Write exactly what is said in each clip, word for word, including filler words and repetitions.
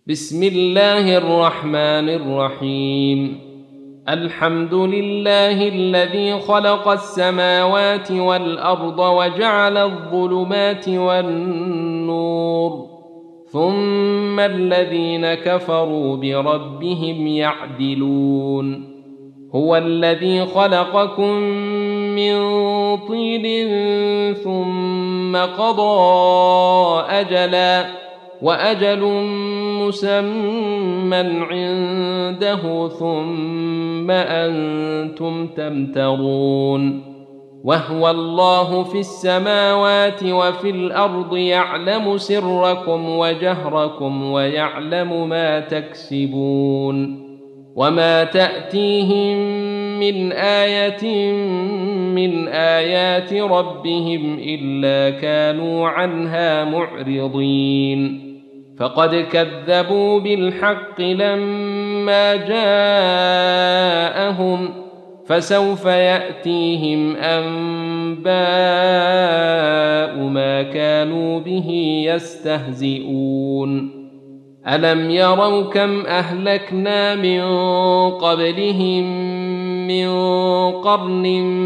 بسم الله الرحمن الرحيم. الحمد لله الذي خلق السماوات والأرض وجعل الظلمات والنور، ثم الذين كفروا بربهم يعدلون. هو الذي خلقكم من طين ثم قضى أجلا وأجل مسمى عنده ثم أنتم تمترون. وهو الله في السماوات وفي الأرض يعلم سركم وجهركم ويعلم ما تكسبون. وما تأتيهم من آية من آيات ربهم إلا كانوا عنها معرضين. فقد كذبوا بالحق لما جاءهم، فسوف يأتيهم أنباء ما كانوا به يستهزئون. ألم يروا كم أهلكنا من قبلهم من قرن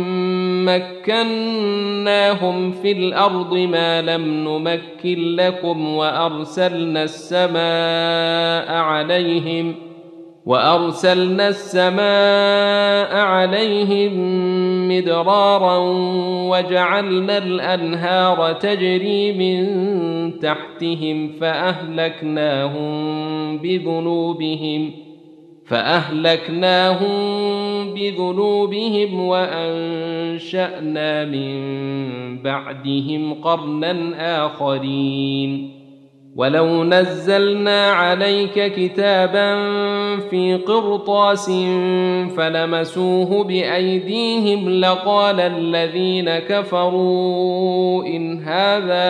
مكناهم في الأرض ما لم نمكن لكم وأرسلنا السماء عليهم وأرسلنا السماء عليهم مدرارا وجعلنا الأنهار تجري من تحتهم فأهلكناهم بذنوبهم فأهلكناهم بذنوبهم وأنشأنا من بعدهم قرنا آخرين. ولو نزلنا عليك كتابا في قرطاس فلمسوه بأيديهم لقال الذين كفروا إن هذا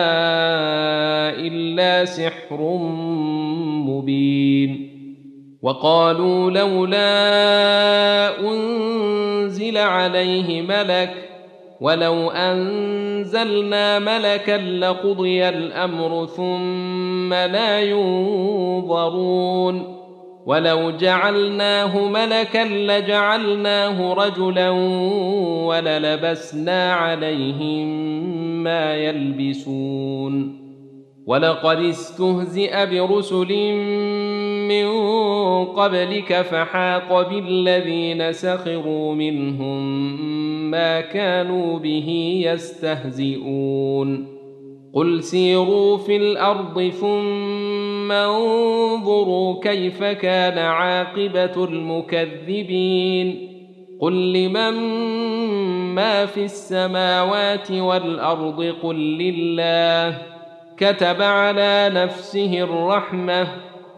إلا سحر مبين. وقالوا لولا أنزل عليه ملك ولو أنزلنا ملكا لقضي الأمر ثم لا ينظرون. ولو جعلناه ملكا لجعلناه رجلا وللبسنا عليهم ما يلبسون. ولقد استهزئ برسل من قبلك فحاق بالذين سخروا منهم ما كانوا به يستهزئون. قل سيروا في الأرض ثم انظروا كيف كان عاقبة المكذبين. قل لمن ما في السماوات والأرض قل لله كتب على نفسه الرحمة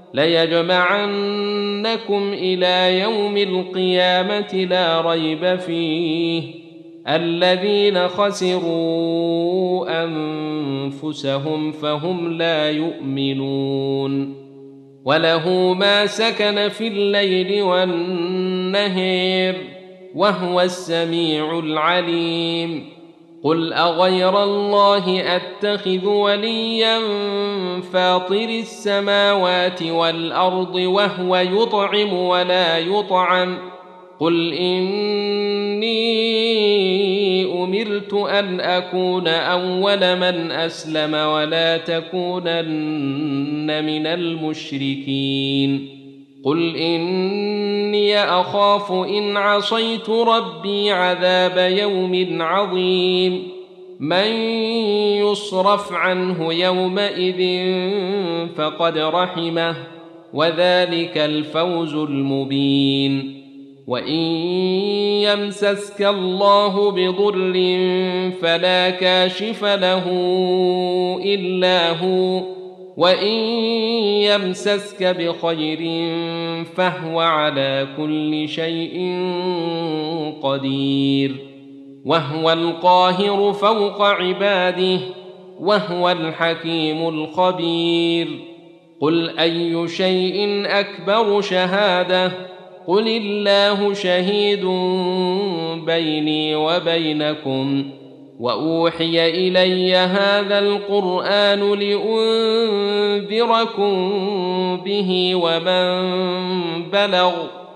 ليجمعنكم إلى يوم القيامة لا ريب فيه الذين خسروا أنفسهم فهم لا يؤمنون. وله ما سكن في الليل والنهار وهو السميع العليم. قل أغير الله أتخذ وليا فاطر السماوات والأرض وهو يطعم ولا يطعم. قل إني أمرت أن أكون أول من أسلم ولا تكونن من المشركين. قل إني أخاف إن عصيت ربي عذاب يوم عظيم. من يصرف عنه يومئذ فقد رحمه وذلك الفوز المبين. وإن يمسسك الله بضر فلا كاشف له إلا هو وإن يمسسك بخير فهو على كل شيء قدير. وهو القاهر فوق عباده وهو الحكيم الخبير. قل أي شيء أكبر شهادة قل الله شهيد بيني وبينكم وأوحي إلي هذا القرآن لأنذركم به ومن بلغ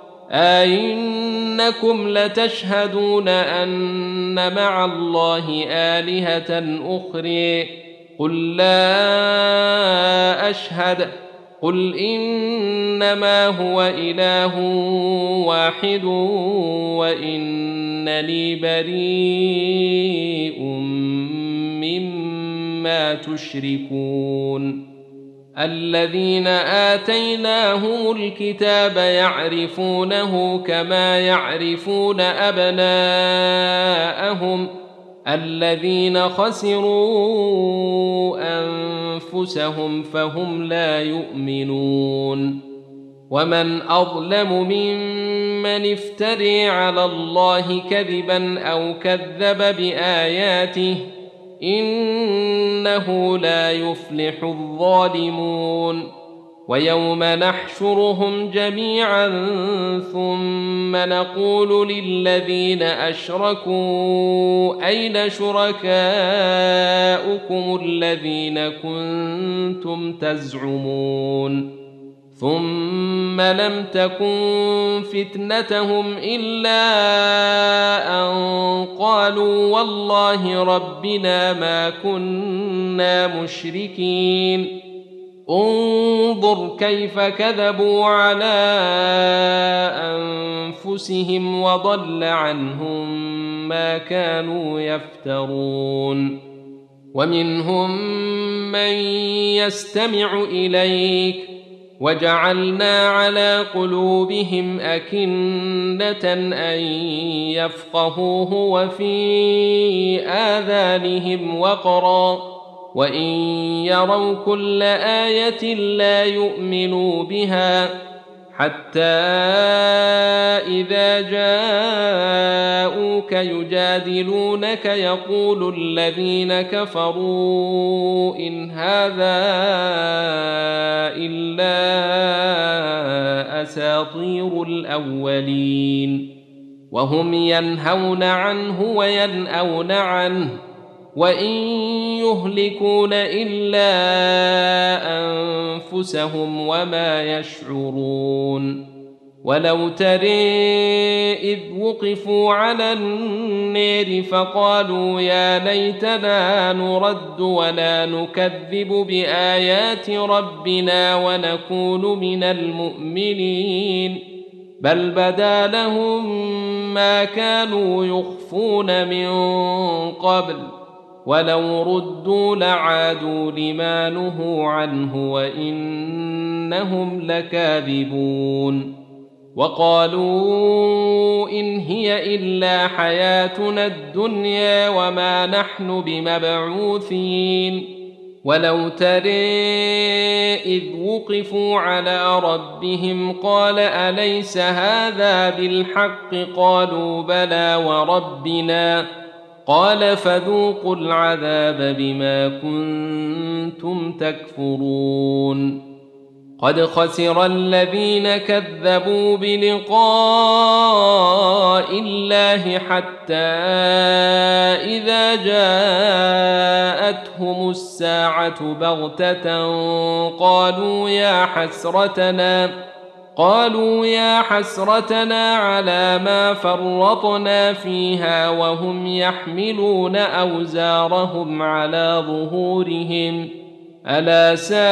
أئنكم لتشهدون أن مع الله آلهة أخرى قل لا أشهد قل إنما هو إله واحد وإنني بريء مما تشركون الذين آتيناهم الكتاب يعرفونه كما يعرفون أبناءهم الذين خسروا أنفسهم فهم لا يؤمنون ومن أظلم ممن افتري على الله كذبا أو كذب بآياته إنه لا يفلح الظالمون ويوم نحشرهم جميعا ثم نقول للذين أشركوا أين شركاؤكم الذين كنتم تزعمون ثم لم تكن فتنتهم إلا أن قالوا والله ربنا ما كنا مشركين انظر كيف كذبوا على أنفسهم وضل عنهم ما كانوا يفترون ومنهم من يستمع إليك وجعلنا على قلوبهم أكنة أن يفقهوه وفي آذانهم وقرا وإن يروا كل آية لا يؤمنوا بها حتى إذا جاءوك يجادلونك يقول الذين كفروا إن هذا إلا أساطير الأولين وهم ينهون عنه وينأون عنه وإن يهلكون إلا أنفسهم وما يشعرون ولو ترى إذ وقفوا على النار فقالوا يا ليتنا نرد ولا نكذب بآيات ربنا ونكون من المؤمنين بل بدا لهم ما كانوا يخفون من قبل ولو ردوا لعادوا لما نهوا عنه وإنهم لكاذبون وقالوا إن هي إلا حياتنا الدنيا وما نحن بمبعوثين ولو ترى إذ وقفوا على ربهم قال أليس هذا بالحق قالوا بلى وربنا قال فذوقوا العذاب بما كنتم تكفرون قد خسر الذين كذبوا بلقاء الله حتى إذا جاءتهم الساعة بغتة قالوا يا حسرتنا قالوا يا حسرتنا على ما فرطنا فيها وهم يحملون أوزارهم على ظهورهم ألا ساء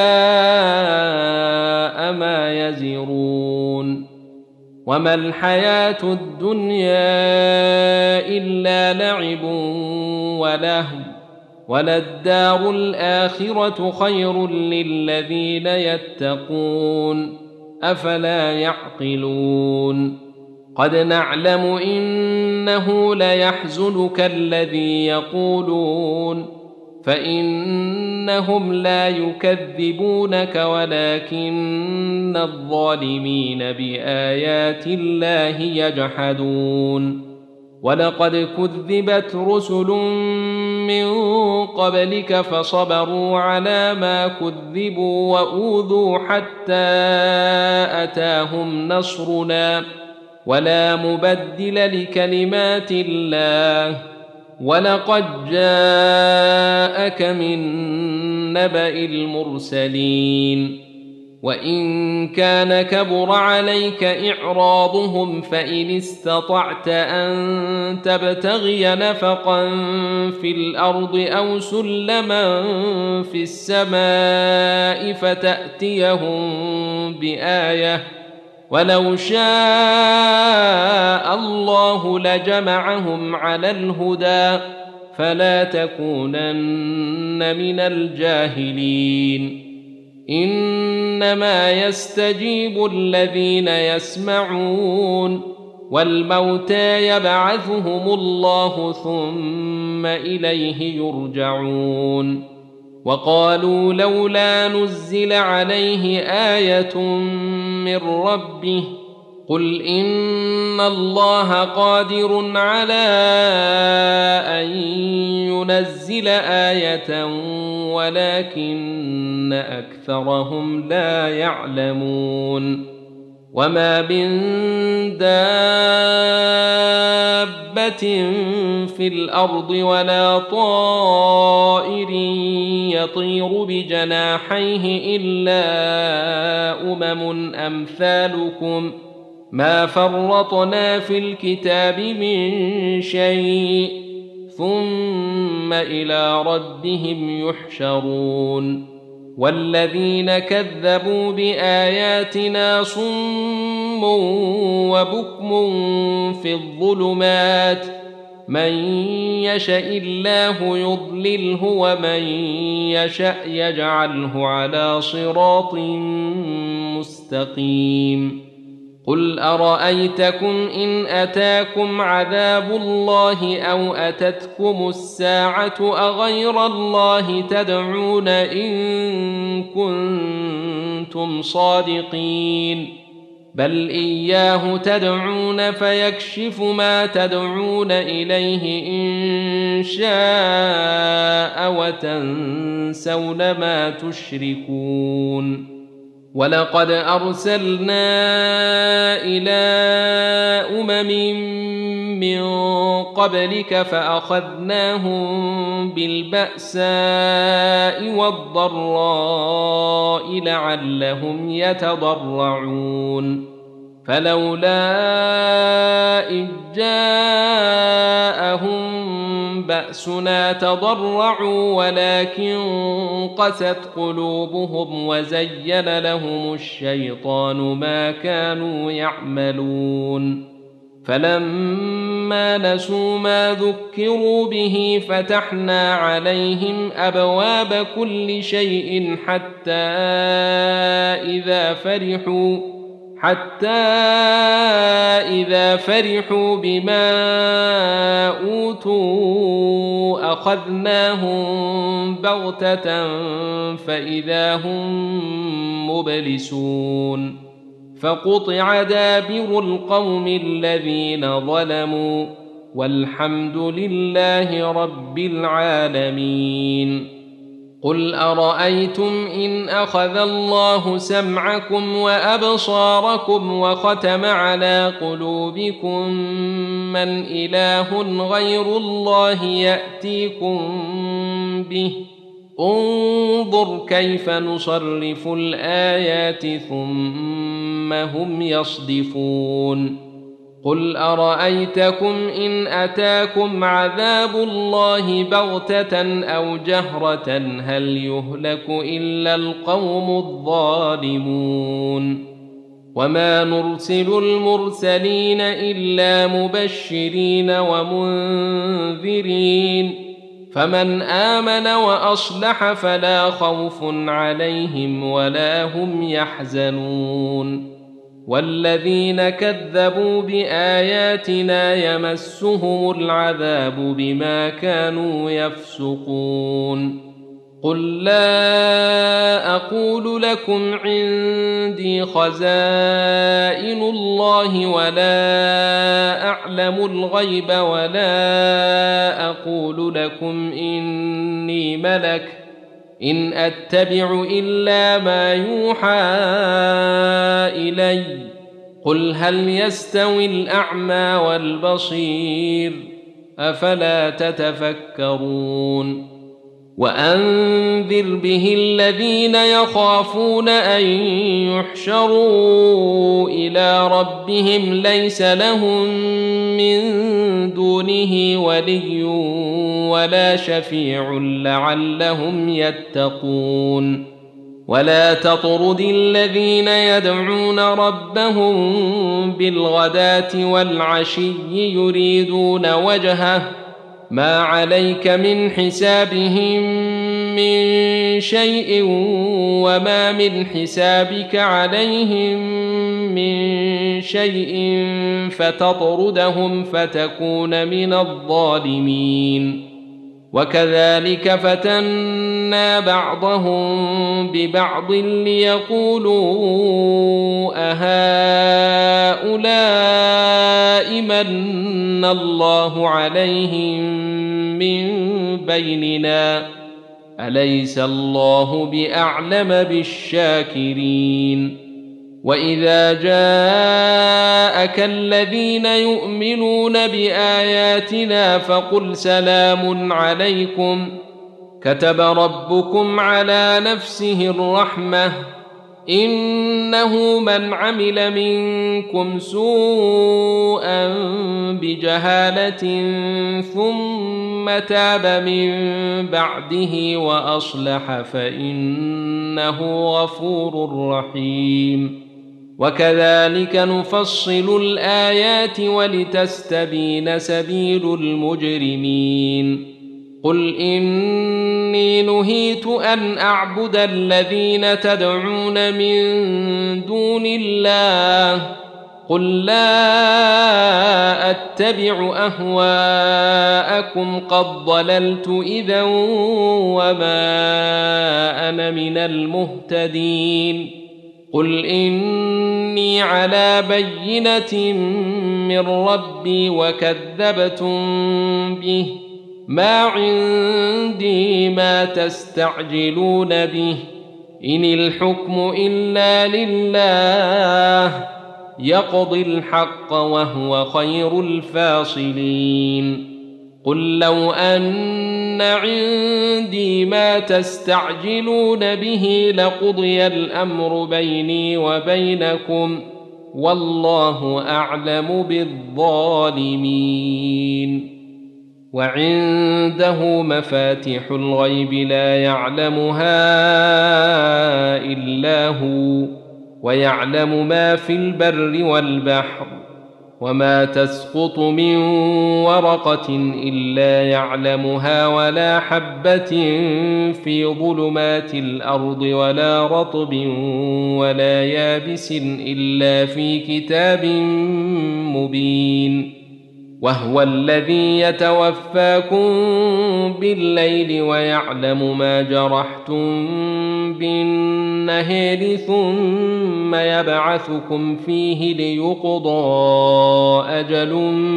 ما يزرون وما الحياة الدنيا إلا لعب ولهو وللدار الآخرة خير للذين يتقون أفلا يعقلون قد نعلم إنه ليحزنك الذي يقولون فإنهم لا يكذبونك ولكن الظالمين بآيات الله يجحدون ولقد كذبت رسل من قبلك فصبروا على ما كذبوا وأوذوا حتى أتاهم نصرنا ولا مبدل لكلمات الله ولقد جاءك من نبأ المرسلين وإن كان كبر عليك إعراضهم فإن استطعت أن تبتغي نفقا في الأرض أو سلما في السماء فتأتيهم بآية ولو شاء الله لجمعهم على الهدى فلا تكونن من الجاهلين إنما يستجيب الذين يسمعون والموتى يبعثهم الله ثم إليه يرجعون وقالوا لولا نزل عليه آية من ربه قل إن الله قادر على أن ينزل آية ولكن أكثرهم لا يعلمون وما من دابة في الأرض ولا طائر يطير بجناحيه إلا أمم أمثالكم ما فرطنا في الكتاب من شيء ثم إلى ربهم يحشرون والذين كذبوا بآياتنا صم وبكم في الظلمات من يشاء الله يضلله ومن يشاء يجعله على صراط مستقيم قل أرأيتكم إن أتاكم عذاب الله أو أتتكم الساعة أغير الله تدعون إن كنتم صادقين بل إياه تدعون فيكشف ما تدعون إليه إن شاء وتنسون ما تشركون ولقد أرسلنا إلى أمم من قبلك فأخذناهم بالبأساء والضراء لعلهم يتضرعون فلولا إذ جاءهم بأسنا تضرعوا ولكن قست قلوبهم وزين لهم الشيطان ما كانوا يعملون فلما نسوا ما ذكروا به فتحنا عليهم أبواب كل شيء حتى إذا فرحوا حتى إذا فرحوا بما أوتوا أخذناهم بغتة فإذا هم مبلسون فقطع دابر القوم الذين ظلموا والحمد لله رب العالمين قل أرأيتم إن أخذ الله سمعكم وأبصاركم وختم على قلوبكم من إله غير الله يأتيكم به انظر كيف نصرف الآيات ثم هم يصدفون قل أرأيتكم إن أتاكم عذاب الله بغتة أو جهرة هل يهلك إلا القوم الظالمون وما نرسل المرسلين إلا مبشرين ومنذرين فمن آمن وأصلح فلا خوف عليهم ولا هم يحزنون والذين كذبوا بآياتنا يمسهم العذاب بما كانوا يفسقون قل لا أقول لكم عندي خزائن الله ولا أعلم الغيب ولا أقول لكم إني ملك إن أتبع إلا ما يوحى إلي قل هل يستوي الأعمى والبصير أفلا تتفكرون وأنذر به الذين يخافون أن يحشروا إلى ربهم ليس لهم من دونه ولي ولا شفيع لعلهم يتقون ولا تطرد الذين يدعون ربهم بالغداة والعشي يريدون وجهه ما عليك من حسابهم من شيء وما من حسابك عليهم من شيء فتطردهم فتكون من الظالمين وكذلك فتنا بعضهم ببعض ليقولوا أهؤلاء من الله عليهم من بيننا أليس الله بأعلم بالشاكرين وإذا جاءك الذين يؤمنون بآياتنا فقل سلام عليكم كتب ربكم على نفسه الرحمة إنه من عمل منكم سوءا بجهالة ثم تاب من بعده وأصلح فإنه غفور رحيم وكذلك نفصل الآيات ولتستبين سبيل المجرمين قل إني نهيت أن أعبد الذين تدعون من دون الله قل لا أتبع أهواءكم قد ضللت إذا وما أنا من المهتدين قل إني على بينة من ربي وكذبتم به ما عندي ما تستعجلون به إن الحكم إلا لله يقضي الحق وهو خير الفاصلين قل لو أن عندي ما تستعجلون به لقضي الأمر بيني وبينكم والله أعلم بالظالمين وعنده مفاتح الغيب لا يعلمها إلا هو ويعلم ما في البر والبحر وما تسقط من ورقة إلا يعلمها ولا حبة في ظلمات الأرض ولا رطب ولا يابس إلا في كتاب مبين وهو الذي يتوفاكم بالليل ويعلم ما جرحتم بالنهار ثم يبعثكم فيه ليقضى أجل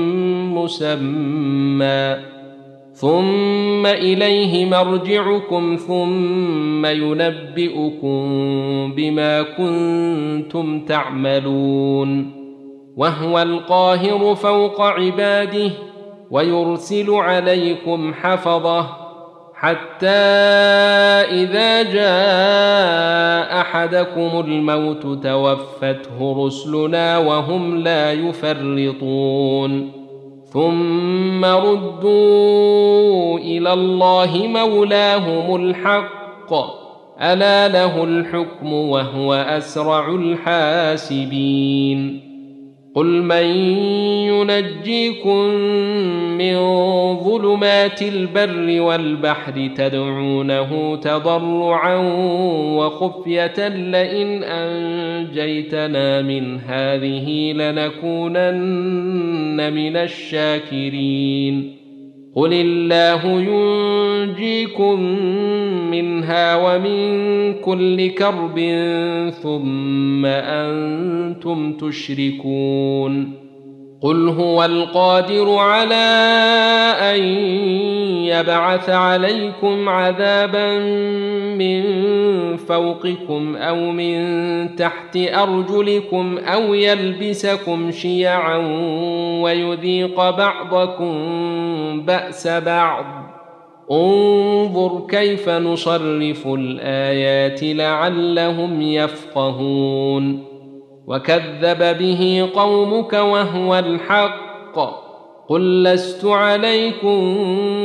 مسمى ثم إليه مرجعكم ثم ينبئكم بما كنتم تعملون وهو القاهر فوق عباده ويرسل عليكم حفظه حتى إذا جاء أحدكم الموت توفته رسلنا وهم لا يفرطون ثم ردوا إلى الله مولاهم الحق ألا له الحكم وهو أسرع الحاسبين قل من ينجيكم من ظلمات البر والبحر تدعونه تضرعا وخفية لئن أنجيتنا من هذه لنكونن من الشاكرين قل الله ينجيكم منها ومن كل كرب ثم أنتم تشركون قل هو القادر على أن يبعث عليكم عذابا من فوقكم أو من تحت أرجلكم أو يلبسكم شيعا ويذيق بعضكم بأس بعض انظر كيف نصرف الآيات لعلهم يفقهون وكذب به قومك وهو الحق قل لست عليكم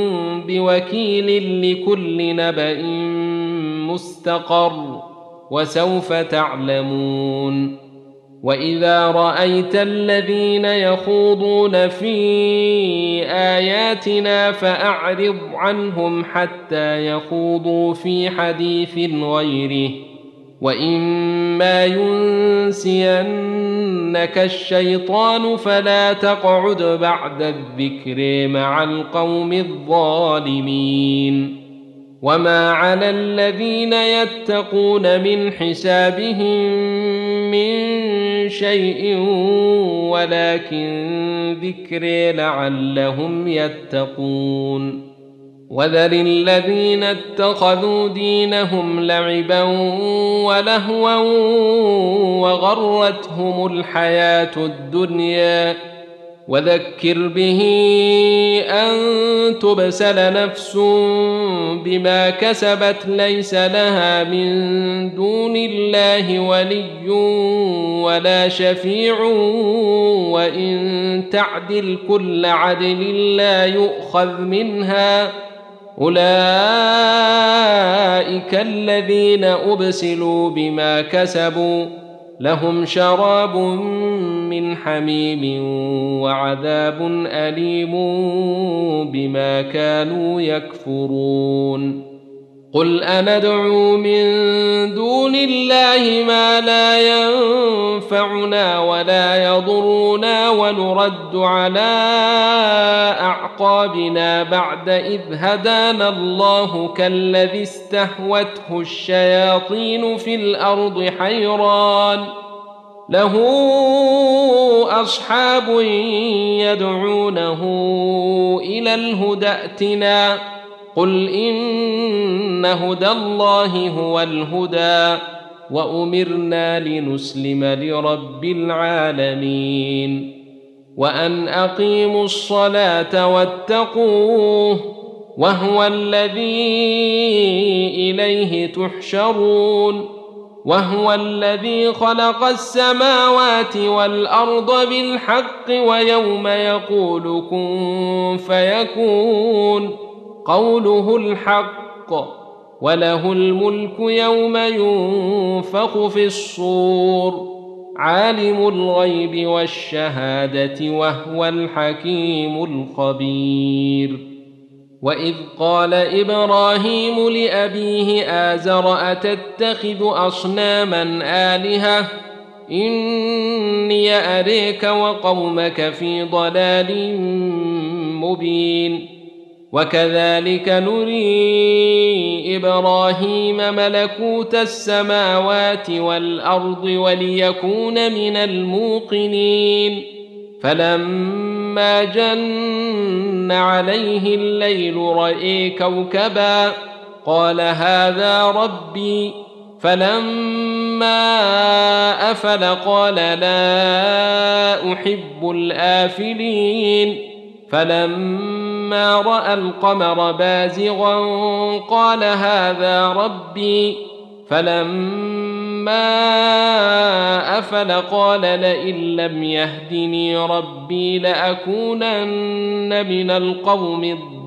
بوكيل لكل نبأ مستقر وسوف تعلمون وإذا رأيت الذين يخوضون في آياتنا فأعرض عنهم حتى يخوضوا في حديث غيره وإما ينسينك الشيطان فلا تقعد بعد الذكر مع القوم الظالمين وما على الذين يتقون من حسابهم من شيء ولكن ذكر لعلهم يتقون وذر الذين اتخذوا دينهم لعبا ولهوا وغرتهم الحياة الدنيا وذكر به أن تبسل نفس بما كسبت ليس لها من دون الله ولي ولا شفيع وإن تعدل كل عدل لا يؤخذ منها أولئك الذين أبسلوا بما كسبوا لهم شراب من حميم وعذاب أليم بما كانوا يكفرون قل أندعو من دون الله ما لا ينفعنا ولا يضرنا ونرد على أعقابنا بعد إذ هدانا الله كالذي استهوته الشياطين في الأرض حيران له أصحاب يدعونه إلى الهدى ائتنا قل إن هدى الله هو الهدى وأمرنا لنسلم لرب العالمين وأن أقيموا الصلاة واتقوه وهو الذي إليه تحشرون وهو الذي خلق السماوات والأرض بالحق ويوم يقول كن فيكون قوله الحق وله الملك يوم ينفخ في الصور عالم الغيب والشهادة وهو الحكيم الخبير وإذ قال إبراهيم لأبيه آزر أتتخذ أصناما آلهة إني أريك وقومك في ضلال مبين وكذلك نري إبراهيم ملكوت السماوات والأرض وليكون من الموقنين فلما جن عليه الليل رأى كوكبا قال هذا ربي فلما أفل قال لا أحب الآفلين فلما رأى القمر بازغا قال هذا ربي فلما أفل قال لئن لم يهدني ربي لأكونن من القوم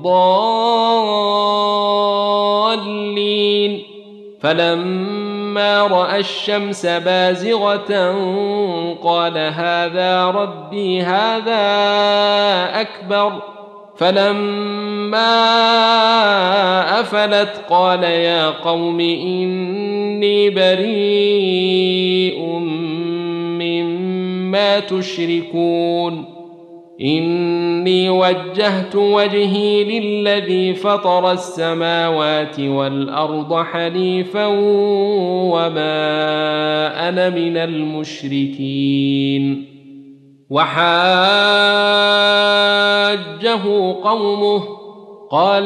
الضالين فلما رأى الشمس بازغة قال هذا ربي هذا أكبر فلما أفلت قال يا قوم إني بريء مما تشركون إني وجهت وجهي للذي فطر السماوات والأرض حنيفا وما أنا من المشركين وحاجه قومه قال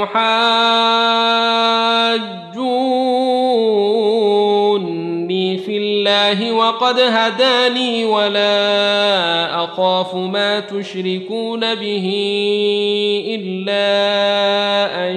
أتحاجوني في الله وقد هداني ولا أخاف ما تشركون به إلا أن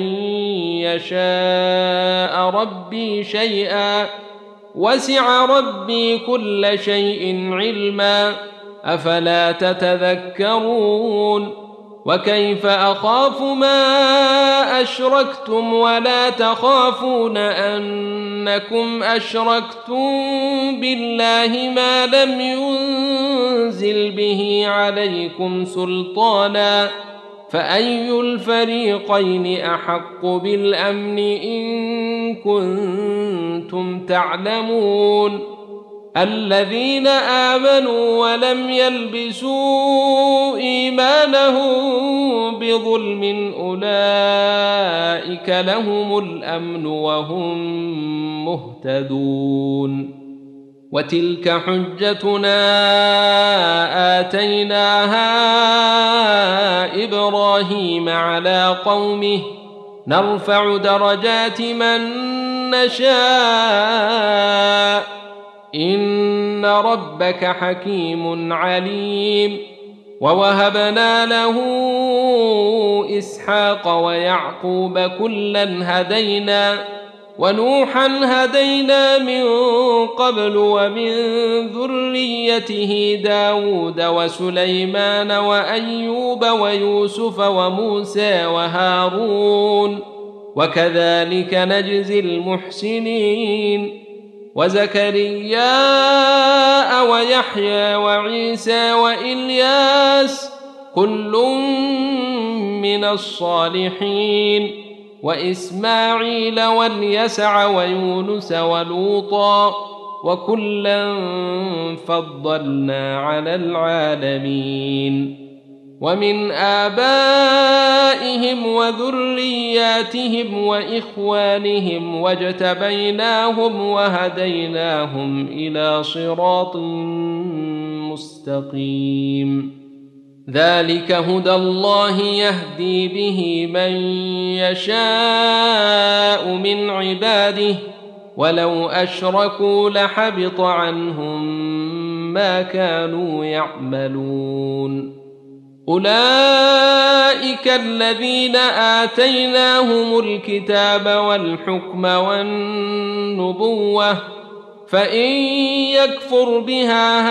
يشاء ربي شيئا وسع ربي كل شيء علما أفلا تتذكرون وكيف أخاف ما أشركتم ولا تخافون أنكم أشركتم بالله ما لم ينزل به عليكم سلطانا فأي الفريقين أحق بالأمن إن كنتم تعلمون الذين آمنوا ولم يلبسوا إيمانهم بظلم أولئك لهم الأمن وهم مهتدون وتلك حجتنا آتيناها إبراهيم على قومه نرفع درجات من نشاء إن ربك حكيم عليم ووهبنا له إسحاق ويعقوب كلا هدينا ونوحا هدينا من قبل ومن ذريته داود وسليمان وأيوب ويوسف وموسى وهارون وكذلك نجزي المحسنين وزكريا ويحيى وعيسى وإلياس كل من الصالحين وإسماعيل واليسع ويونس ولوطا وكلا فضلنا على العالمين ومن آبائهم وذرياتهم وإخوانهم واجتبيناهم وهديناهم إلى صراط مستقيم ذلك هدى الله يهدي به من يشاء من عباده ولو أشركوا لحبط عنهم ما كانوا يعملون أولئك الذين آتيناهم الكتاب والحكم والنبوة فإن يكفر بها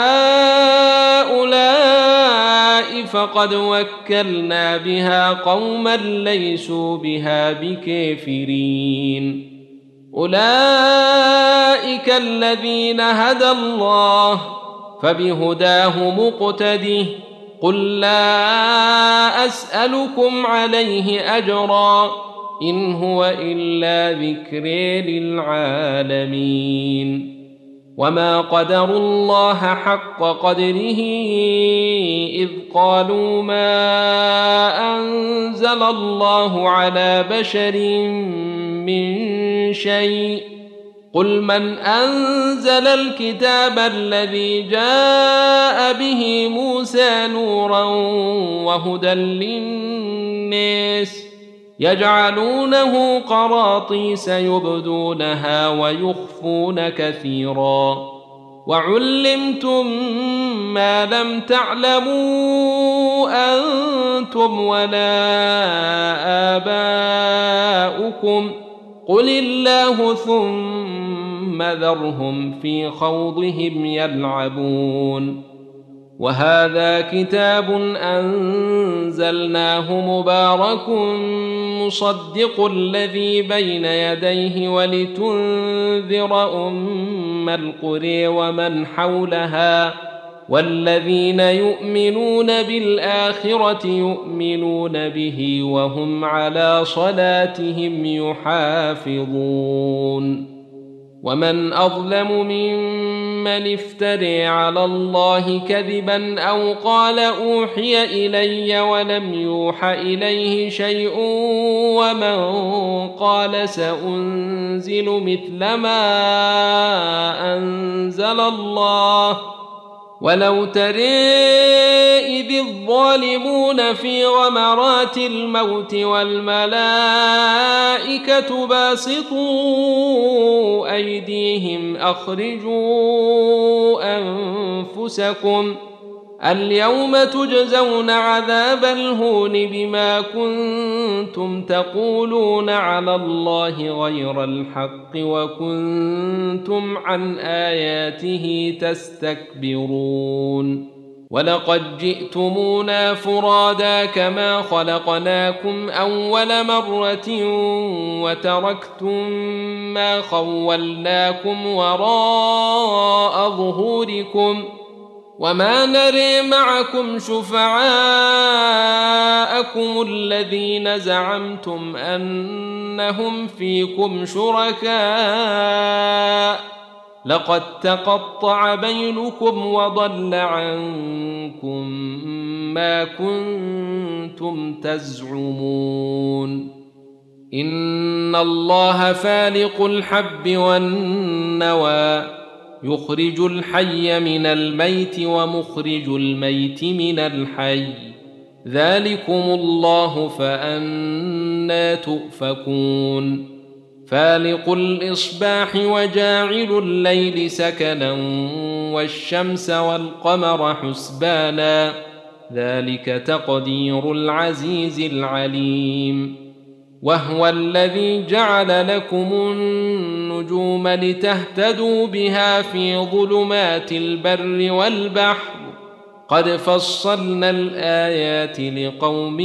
هؤلاء فقد وكلنا بها قوما ليسوا بها بكافرين أولئك الذين هدى الله فبهداه مقتده قل لا أسألكم عليه أجرا إن هو إلا ذكر للعالمين وما قدروا الله حق قدره إذ قالوا ما أنزل الله على بشر من شيء قل من أنزل الكتاب الذي جاء به موسى نورا وهدى للناس يجعلونه قراطيس يبدونها ويخفون كثيرا وعلمتم ما لم تعلموا أنتم ولا آباؤكم قل الله ثم ذرهم في خوضهم يلعبون وهذا كتاب أنزلناه مبارك مصدق الذي بين يديه ولتنذر أم القرى ومن حولها والذين يؤمنون بالآخرة يؤمنون به وهم على صلاتهم يحافظون ومن أظلم ممن افترى على الله كذبا أو قال أوحي إلي ولم يوح إليه شيء ومن قال سأنزل مثل ما أنزل الله ولو ترى إذ الظالمون في غمرات الموت والملائكة باسطوا أيديهم أخرجوا أنفسكم اليوم تجزون عذاب الهون بما كنتم تقولون على الله غير الحق وكنتم عن آياته تستكبرون ولقد جئتمونا فرادا كما خلقناكم أول مرة وتركتم ما خولناكم وراء ظهوركم وما نري معكم شفعاءكم الذين زعمتم أنهم فيكم شركاء لقد تقطع بينكم وضل عنكم ما كنتم تزعمون إن الله فالق الحب والنوى يخرج الحي من الميت ومخرج الميت من الحي ذلكم الله فأنى تؤفكون فالق الإصباح وجاعل الليل سكنا والشمس والقمر حسبانا ذلك تقدير العزيز العليم وهو الذي جعل لكم النجوم لتهتدوا بها في ظلمات البر والبحر قد فصلنا الآيات لقوم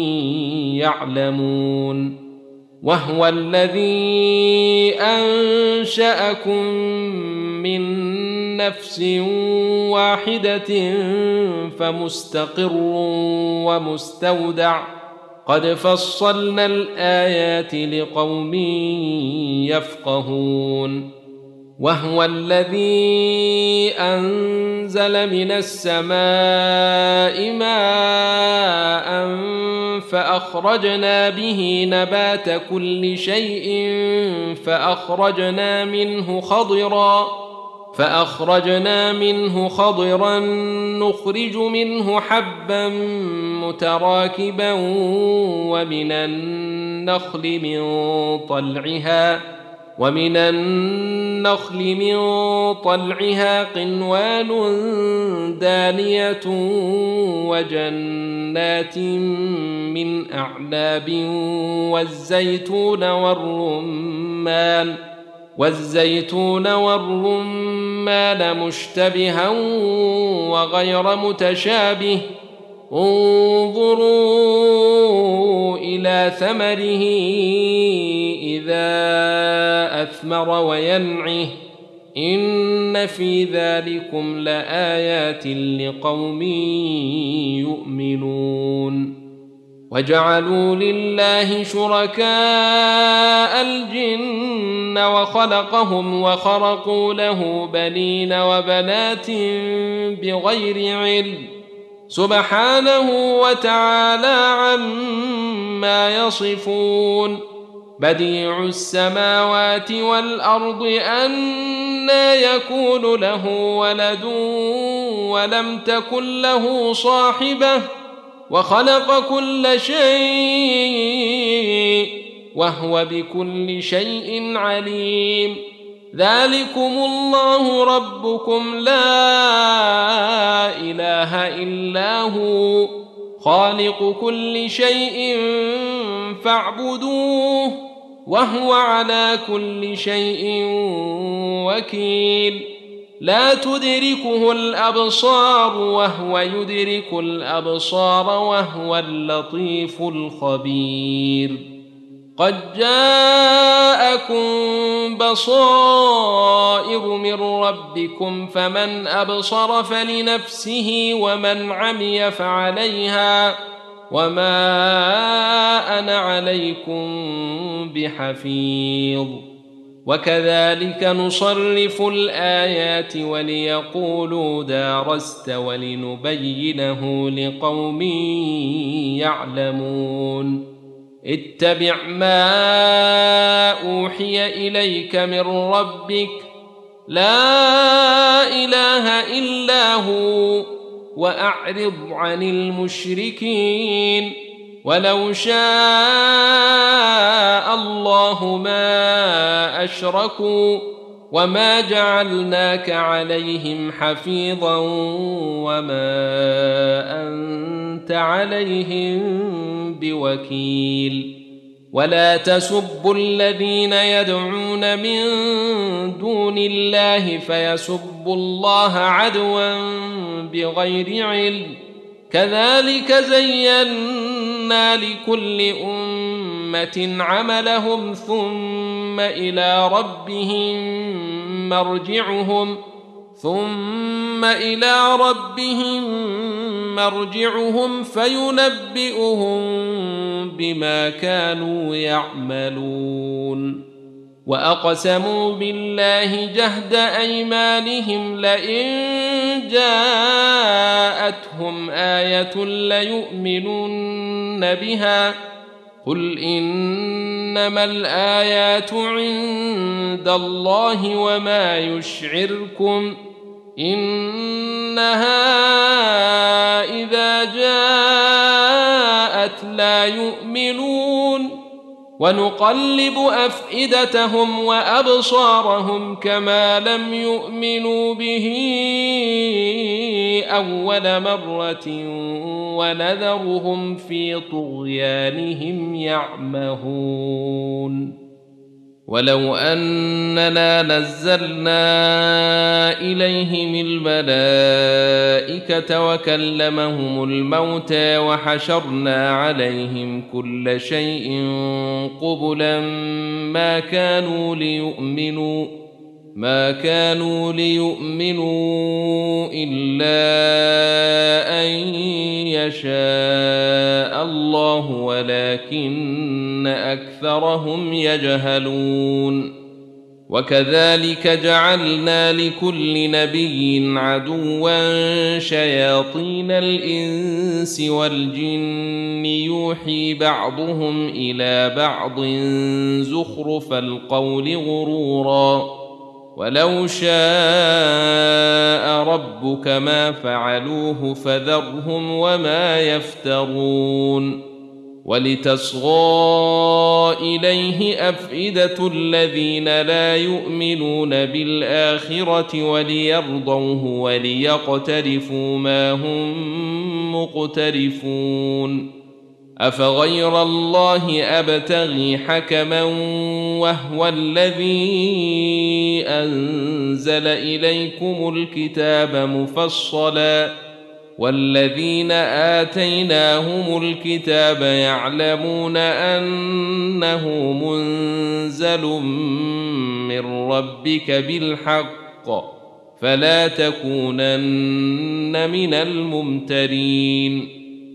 يعلمون وهو الذي أنشأكم من نفس واحدة فمستقر ومستودع قد فصلنا الآيات لقوم يفقهون وهو الذي أنزل من السماء ماء فأخرجنا به نبات كل شيء فأخرجنا منه خضرا فأخرجنا منه خضرا نخرج منه حبا متراكبا ومن النخل من طلعها ومن النخل من طلعها قنوان دانية وجنات من أعناب والزيتون والرمان والزيتون والرمان مشتبها وغير متشابه انظروا إلى ثمره إذا أثمر وينعه إن في ذلكم لآيات لقوم يؤمنون وجعلوا لله شركاء الجن وخلقهم وخرقوا له بنين وبنات بغير علم سبحانه وتعالى عما يصفون بديع السماوات والأرض أنى يكون له ولد ولم تكن له صاحبة وخلق كل شيء وهو بكل شيء عليم ذلكم الله ربكم لا إله إلا هو خالق كل شيء فاعبدوه وهو على كل شيء وكيل لا تدركه الأبصار وهو يدرك الأبصار وهو اللطيف الخبير قد جاءكم بصائر من ربكم فمن أبصر فلنفسه ومن عمي فعليها وما أنا عليكم بحفيظ وكذلك نصرف الآيات وليقولوا دارست ولنبينه لقوم يعلمون اتبع ما أوحي إليك من ربك لا إله إلا هو وأعرض عن المشركين ولو شاء الله ما أشركوا وما جعلناك عليهم حفيظا وما أنت عليهم بوكيل ولا تسبوا الذين يدعون من دون الله فيسبوا الله عدوا بغير علم كذلك زينا لكل أمة عملهم ثم إلى ربهم مرجعهم ثم إلى ربهم مرجعهم فينبئهم بما كانوا يعملون وأقسموا بالله جهد أيمانهم لئن جاءتهم آية ليؤمنن بها قل إنما الآيات عند الله وما يشعركم إنها إذا جاءت لا يؤمنون ونقلب أفئدتهم وأبصارهم كما لم يؤمنوا به أول مرة ونذرهم في طغيانهم يعمهون ولو أننا نزلنا إليهم الملائكة وكلمهم الموتى وحشرنا عليهم كل شيء قبلا ما كانوا ليؤمنوا ما كانوا ليؤمنوا إلا أن يشاء الله ولكن أكثرهم يجهلون وكذلك جعلنا لكل نبي عدوا شياطين الإنس والجن يوحي بعضهم إلى بعض زخرف القول غرورا ولو شاء ربك ما فعلوه فذرهم وما يفترون ولتصغى إليه أفئدة الذين لا يؤمنون بالآخرة وليرضوه وليقترفوا ما هم مقترفون أفغير الله أبتغي حكما وهو الذي أنزل إليكم الكتاب مفصلا والذين آتيناهم الكتاب يعلمون أنه منزل من ربك بالحق فلا تكونن من الممترين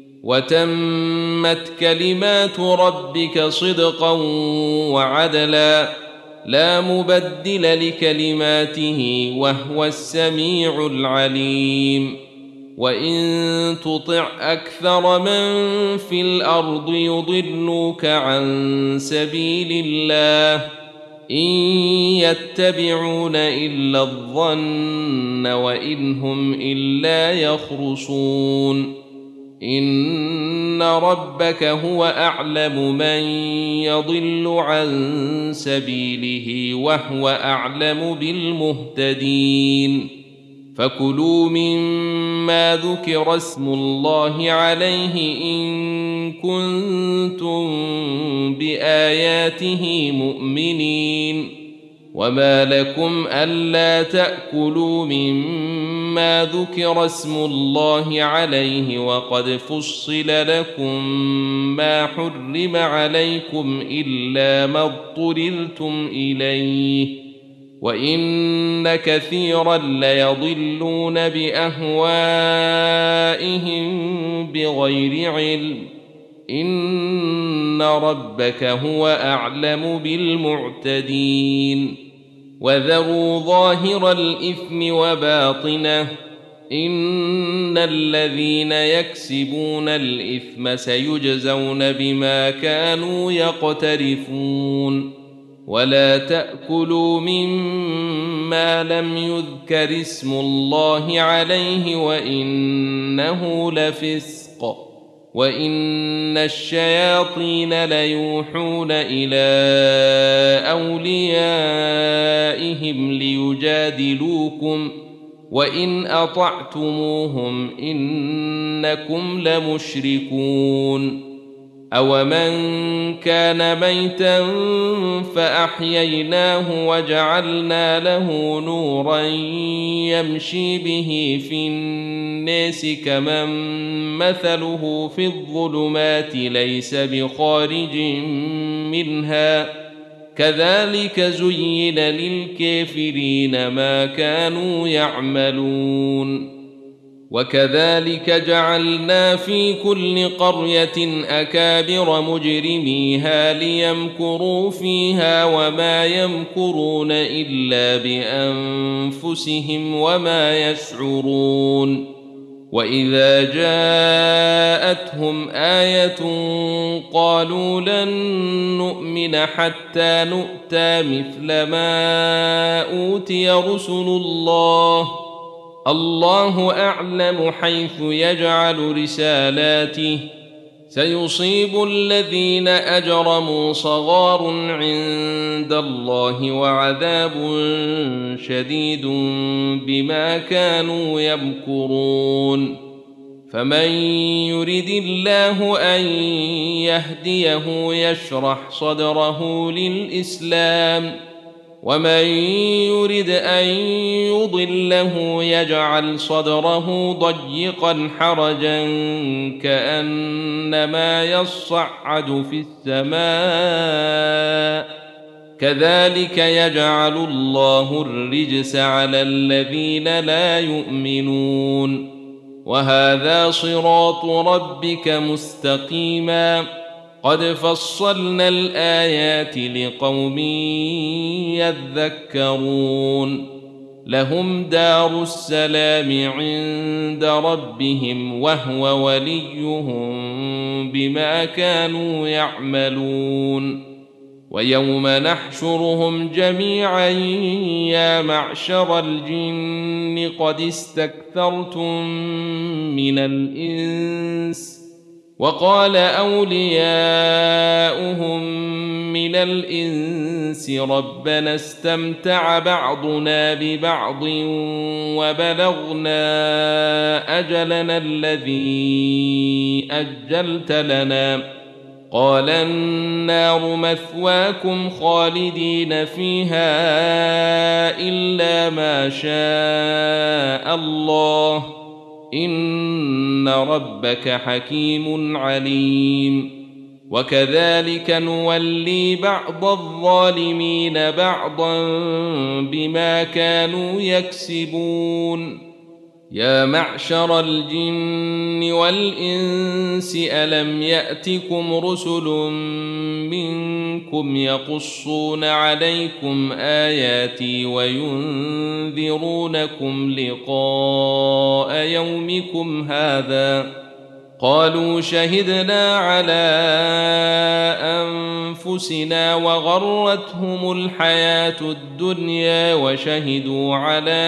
وتمت كلمات ربك صدقا وعدلا لا مبدل لكلماته وهو السميع العليم وإن تطع أكثر من في الأرض يضلوك عن سبيل الله إن يتبعون إلا الظن وإن هم إلا يخرصون إن ربك هو أعلم من يضل عن سبيله وهو أعلم بالمهتدين فكلوا مما ذكر اسم الله عليه إن كنتم بآياته مؤمنين وما لكم ألا تأكلوا مما ذكر اسم الله عليه وقد فصل لكم ما حرم عليكم إلا ما اضطررتم إليه وإن كثيرا ليضلون بأهوائهم بغير علم إن ربك هو أعلم بالمعتدين وذروا ظاهر الإثم وباطنه إن الذين يكسبون الإثم سيجزون بما كانوا يقترفون ولا تأكلوا مما لم يذكر اسم الله عليه وإنه لفسق وإن الشياطين ليوحون إلى أوليائهم ليجادلوكم وإن أطعتموهم إنكم لمشركون. أومن كان ميتا فأحييناه وجعلنا له نورا يمشي به في الناس كمن مثله في الظلمات ليس بخارج منها كذلك زين للكافرين ما كانوا يعملون. وكذلك جعلنا في كل قرية أكابر مجرميها ليمكروا فيها وما يمكرون إلا بأنفسهم وما يشعرون. وإذا جاءتهم آية قالوا لن نؤمن حتى نؤتى مثل ما أوتي رسل الله الله أعلم حيث يجعل رسالاته سيصيب الذين أجرموا صغار عند الله وعذاب شديد بما كانوا يمكرون. فمن يرد الله أن يهديه يشرح صدره للإسلام ومن يرد أن يضله يجعل صدره ضيقا حرجا كأنما يصعد في السماء كذلك يجعل الله الرجس على الذين لا يؤمنون. وهذا صراط ربك مستقيما قد فصلنا الآيات لقوم يذكرون. لهم دار السلام عند ربهم وهو وليهم بما كانوا يعملون. ويوم نحشرهم جميعا يا معشر الجن قد استكثرتم من الإنس وقال أولياؤهم من الإنس ربنا استمتع بعضنا ببعض وبلغنا أجلنا الذي أجلت لنا قال النار مثواكم خالدين فيها إلا ما شاء الله إن ربك حكيم عليم. وكذلك نولي بعض الظالمين بعضا بما كانوا يكسبون. يا معشر الجن والإنس ألم يأتكم رسل منكم يقصون عليكم آياتي وينذرونكم لقاء يومكم هذا قالوا شهدنا على أنفسنا وغرتهم الحياة الدنيا وشهدوا على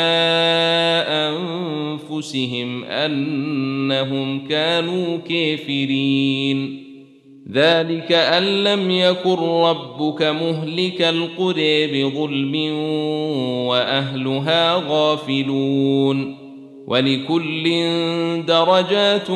أنفسهم أنهم كانوا كافرين. ذلك أن لم يكن ربك مهلك القرى بظلم وأهلها غافلون. ولكل درجات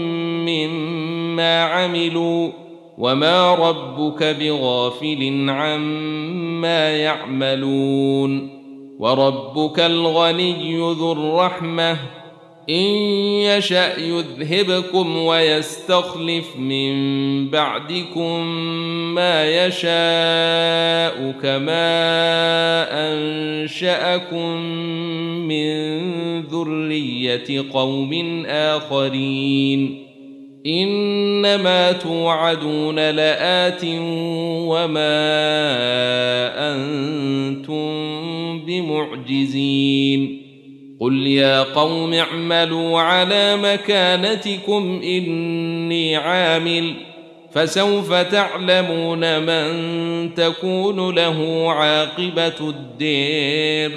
مما عملوا وما ربك بغافل عما يعملون. وربك الغني ذو الرحمة إن يشأ يذهبكم ويستخلف من بعدكم ما يشاء كما أنشأكم من ذرية قوم آخرين إنما توعدون لآت وما أنتم بمعجزين. قل يا قوم اعملوا على مكانتكم إني عامل فسوف تعلمون من تكون له عاقبة الدير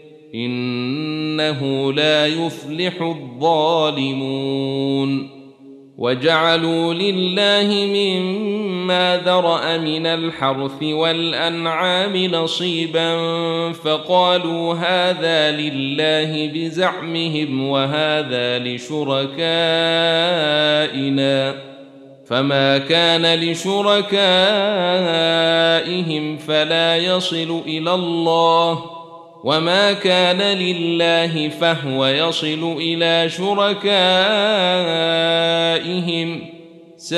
إنه لا يفلح الظالمون. وجعلوا لله مما ذرأ من الحرث والأنعام نصيبا فقالوا هذا لله بزعمهم وهذا لشركائنا فما كان لشركائهم فلا يصل إلى الله وما كان لله فهو يصل إلى شركائهم ساء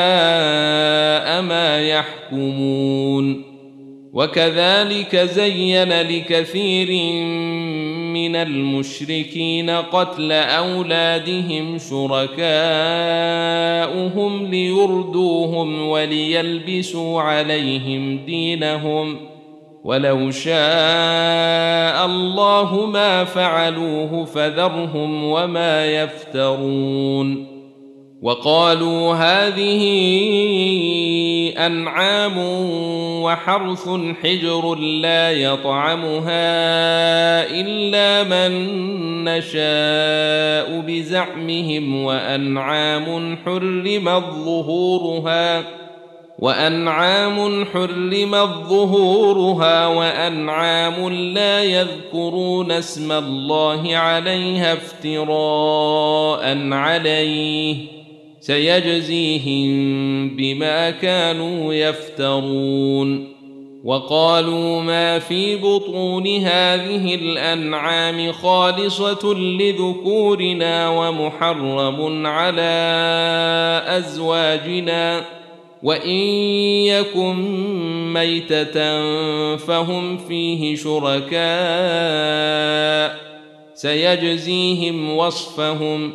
ما يحكمون. وكذلك زين لكثير من المشركين قتل أولادهم شركاؤهم ليردوهم وليلبسوا عليهم دينهم ولو شاء الله ما فعلوه فذرهم وما يفترون. وقالوا هذه أنعام وحرث حجر لا يطعمها إلا من نشاء بزعمهم وأنعام حرمت ظهورها وأنعام حرمت ظهورها وأنعام لا يذكرون اسم الله عليها افتراء عليه سيجزيهم بما كانوا يفترون. وقالوا ما في بطون هذه الأنعام خالصة لذكورنا ومحرم على أزواجنا وإن يكن ميتة فهم فيه شركاء سيجزيهم وصفهم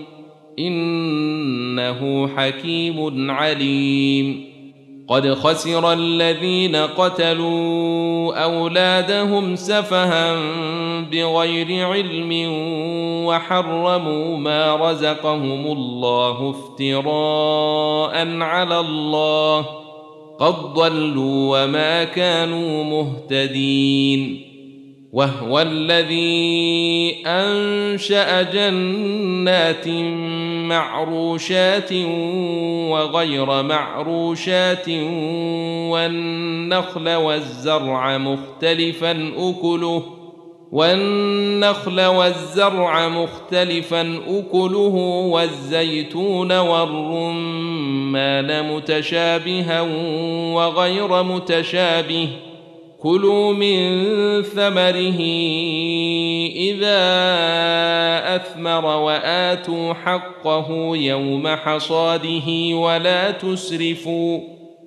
إنه حكيم عليم. قد خسر الذين قتلوا أولادهم سفها بغير علم وحرموا ما رزقهم الله افتراء على الله قد ضلوا وما كانوا مهتدين. وهو الذي أنشأ جنات معروشات وغير معروشات والنخل والزرع مختلفا أكله والنخل والزرع مختلفا أكله والزيتون والرمان متشابها وغير متشابه كلوا من ثمره إذا أثمر وآتوا حقه يوم حصاده ولا تسرفوا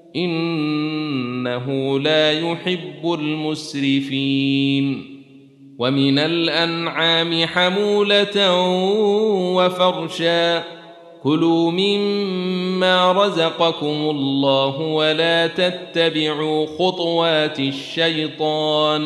إنه لا يحب المسرفين. ومن الأنعام حمولة وفرشا كلوا مما رزقكم الله ولا تتبعوا خطوات الشيطان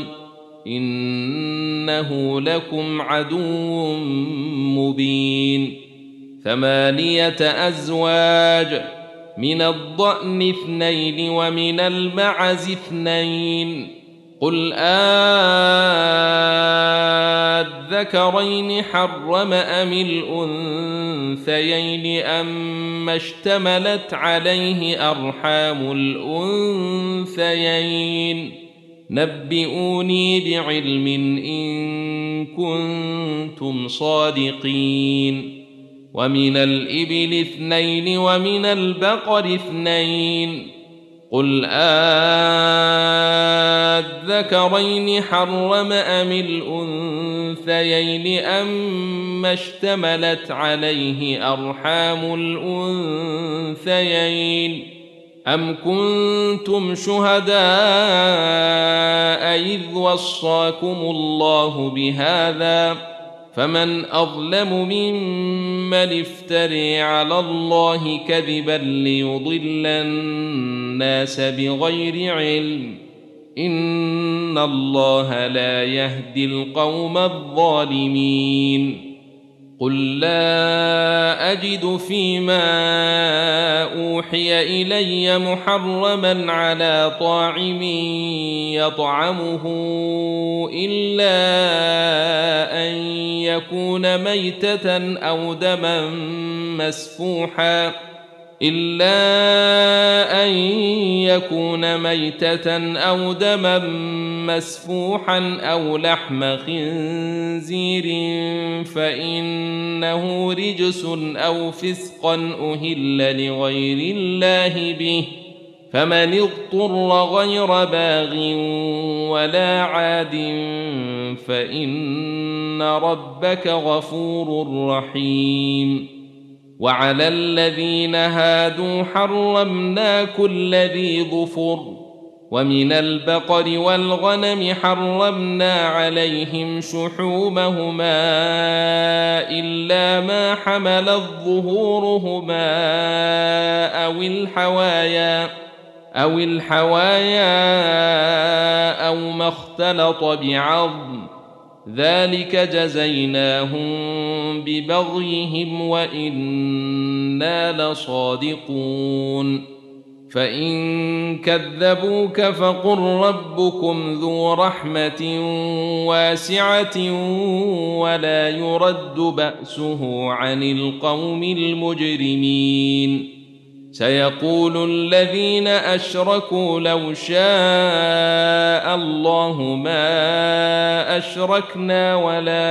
إنه لكم عدو مبين. ثمانية أزواج من الضأن اثنين ومن المعز اثنين قل آذكرين حرم أم الأنثيين أما اشتملت عليه أرحام الأنثيين نبئوني بعلم إن كنتم صادقين. ومن الإبل اثنين ومن البقر اثنين قل آذكرين حرم أم الأنثيين أما اشتملت عليه أرحام الأنثيين أم كنتم شهداء إذ وصاكم الله بهذا فمن أظلم ممن افتري على الله كذبا ليضل الناس بغير علم إن الله لا يهدي القوم الظالمين. قل لا أجد فيما أوحي إلي محرما على طاعم يطعمه إلا أن يكون ميتة أو دما مسفوحا إلا أن يكون ميتة أو دما مسفوحا أو لحم خنزير فإنه رجس أو فسقا أهل لغير الله به فمن اضطر غير باغ ولا عاد فإن ربك غفور رحيم. وعلى الذين هادوا حرمنا كل ذي ظفر ومن البقر والغنم حرمنا عليهم شحومهما إلا ما حملت ظهورهما أو الحوايا أو الحوايا أو ما اختلط بعظم ذلك جزيناهم ببغيهم وإنا لصادقون. فإن كذبوك فقل ربكم ذو رحمة واسعة ولا يرد بأسه عن القوم المجرمين. سيقول الذين أشركوا لو شاء الله ما أشركنا ولا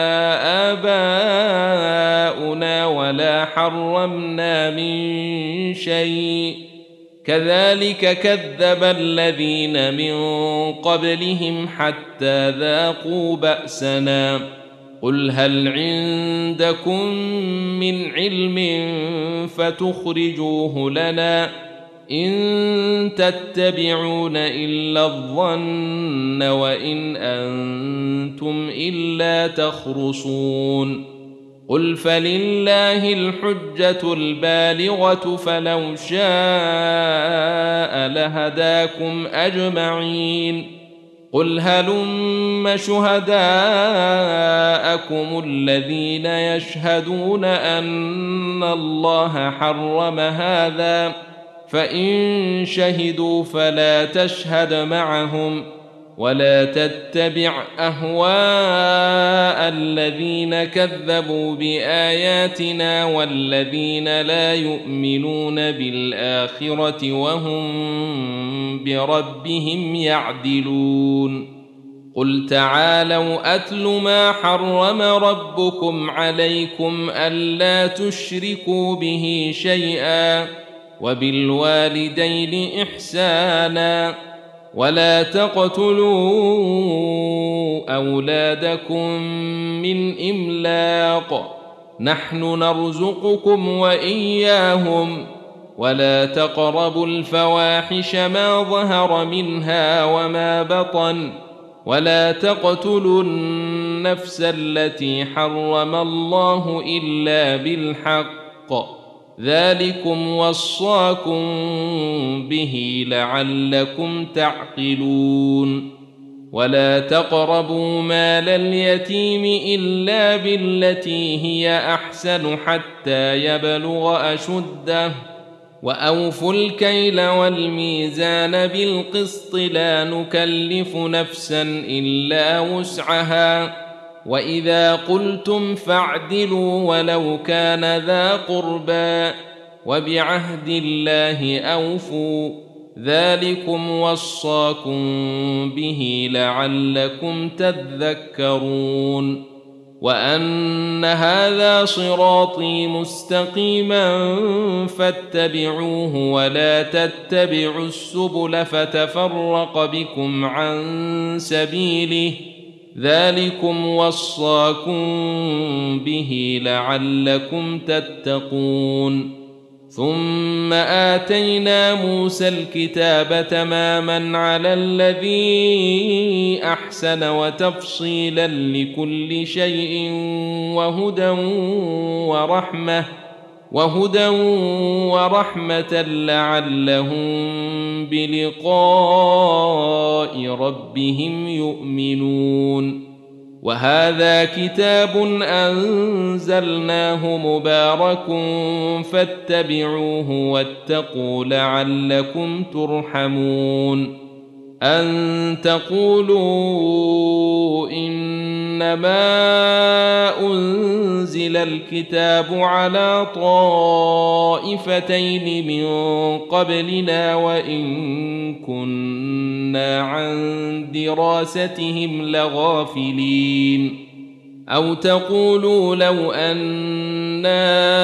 آباؤنا ولا حرمنا من شيء كذلك كذب الذين من قبلهم حتى ذاقوا بأسنا. قل هل عندكم من علم فتخرجوه لنا إن تتبعون إلا الظن وإن أنتم إلا تخرصون. قل فلله الحجة البالغة فلو شاء لهداكم أجمعين. قل هلم شهداءكم الذين يشهدون أن الله حرم هذا فإن شهدوا فلا تشهد معهم ولا تتبع أهواء الذين كذبوا بآياتنا والذين لا يؤمنون بالآخرة وهم بربهم يعدلون. قل تعالوا أتل ما حرم ربكم عليكم ألا تشركوا به شيئا وبالوالدين إحسانا ولا تقتلوا أولادكم من إملاق نحن نرزقكم وإياهم ولا تقربوا الفواحش ما ظهر منها وما بطن ولا تقتلوا النفس التي حرم الله إلا بالحق ذلكم وصاكم به لعلكم تعقلون. ولا تقربوا مال اليتيم إلا بالتي هي أحسن حتى يبلغ أشده وأوفوا الكيل والميزان بالقسط لا نكلف نفسا إلا وسعها وإذا قلتم فاعدلوا ولو كان ذا قربى وبعهد الله أوفوا ذلكم وصاكم به لعلكم تذكرون. وأن هذا صراطي مستقيما فاتبعوه ولا تتبعوا السبل فتفرق بكم عن سبيله ذلكم وصاكم به لعلكم تتقون. ثم آتينا موسى الكتاب تماما على الذي أحسن وتفصيلا لكل شيء وهدى ورحمة وهدى ورحمة لعلهم بلقاء ربهم يؤمنون. وهذا كتاب أنزلناه مبارك فاتبعوه واتقوا لعلكم ترحمون أن تقولوا إنما أنزل الكتاب على طائفتين من قبلنا وإن كنا عن دراستهم لغافلين أو تقولوا لو أنا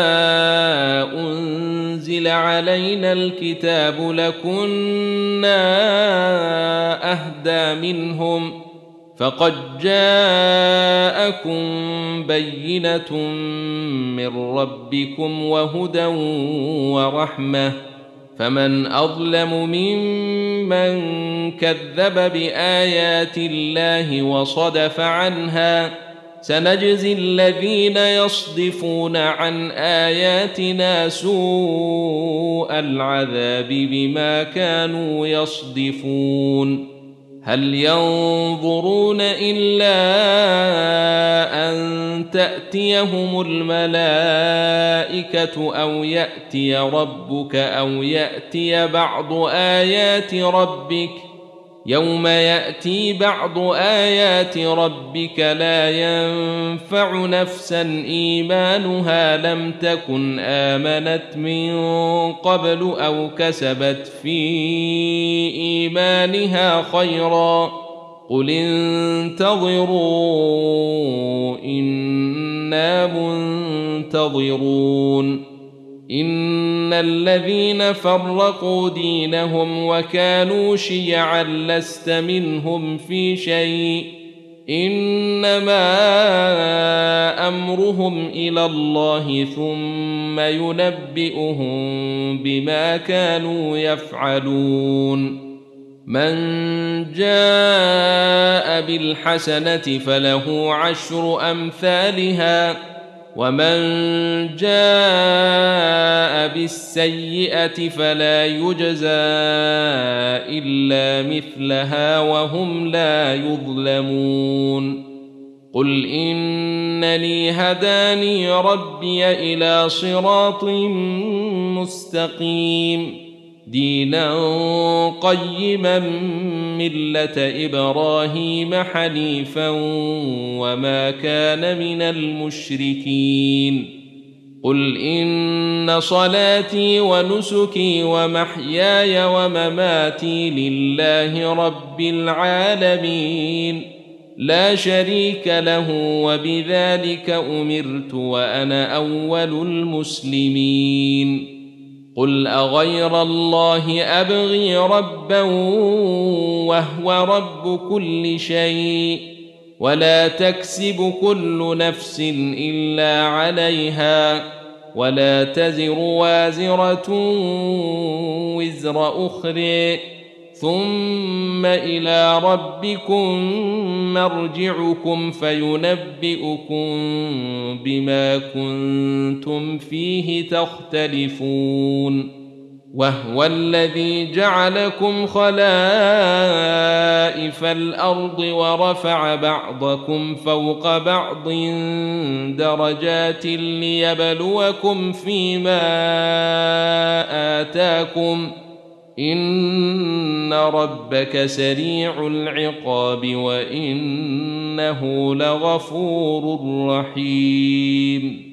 أنزل علينا الكتاب لكنا أهدى منهم فقد جاءكم بينة من ربكم وهدى ورحمة فمن أظلم ممن كذب بآيات الله وصدف عنها سنجزي الذين يصدفون عن آياتنا سوء العذاب بما كانوا يصدفون هل ينظرون إلا أن تأتيهم الملائكة أو يأتي ربك أو يأتي بعض آيات ربك يوم يأتي بعض آيات ربك لا ينفع نفسا إيمانها لم تكن آمنت من قبل أو كسبت في إيمانها خيرا قل انتظروا إنا منتظرون إن الذين فرقوا دينهم وكانوا شيعا لست منهم في شيء إنما أمرهم إلى الله ثم ينبئهم بما كانوا يفعلون من جاء بالحسنة فله عشر أمثالها ومن جاء بالسيئة فلا يجزى إلا مثلها وهم لا يظلمون قل إنني هداني ربي إلى صراط مستقيم دينا قيما ملة إبراهيم حنيفا وما كان من المشركين قل إن صلاتي ونسكي ومحياي ومماتي لله رب العالمين لا شريك له وبذلك أمرت وأنا أول المسلمين قل أغير الله أبغي ربا وهو رب كل شيء ولا تكسب كل نفس إلا عليها ولا تزر وازرة وزر أخرى ثم إلى ربكم مرجعكم فينبئكم بما كنتم فيه تختلفون وهو الذي جعلكم خلائف الأرض ورفع بعضكم فوق بعض درجات ليبلوكم فيما آتاكم إن ربك سريع العقاب وإنه لغفور رحيم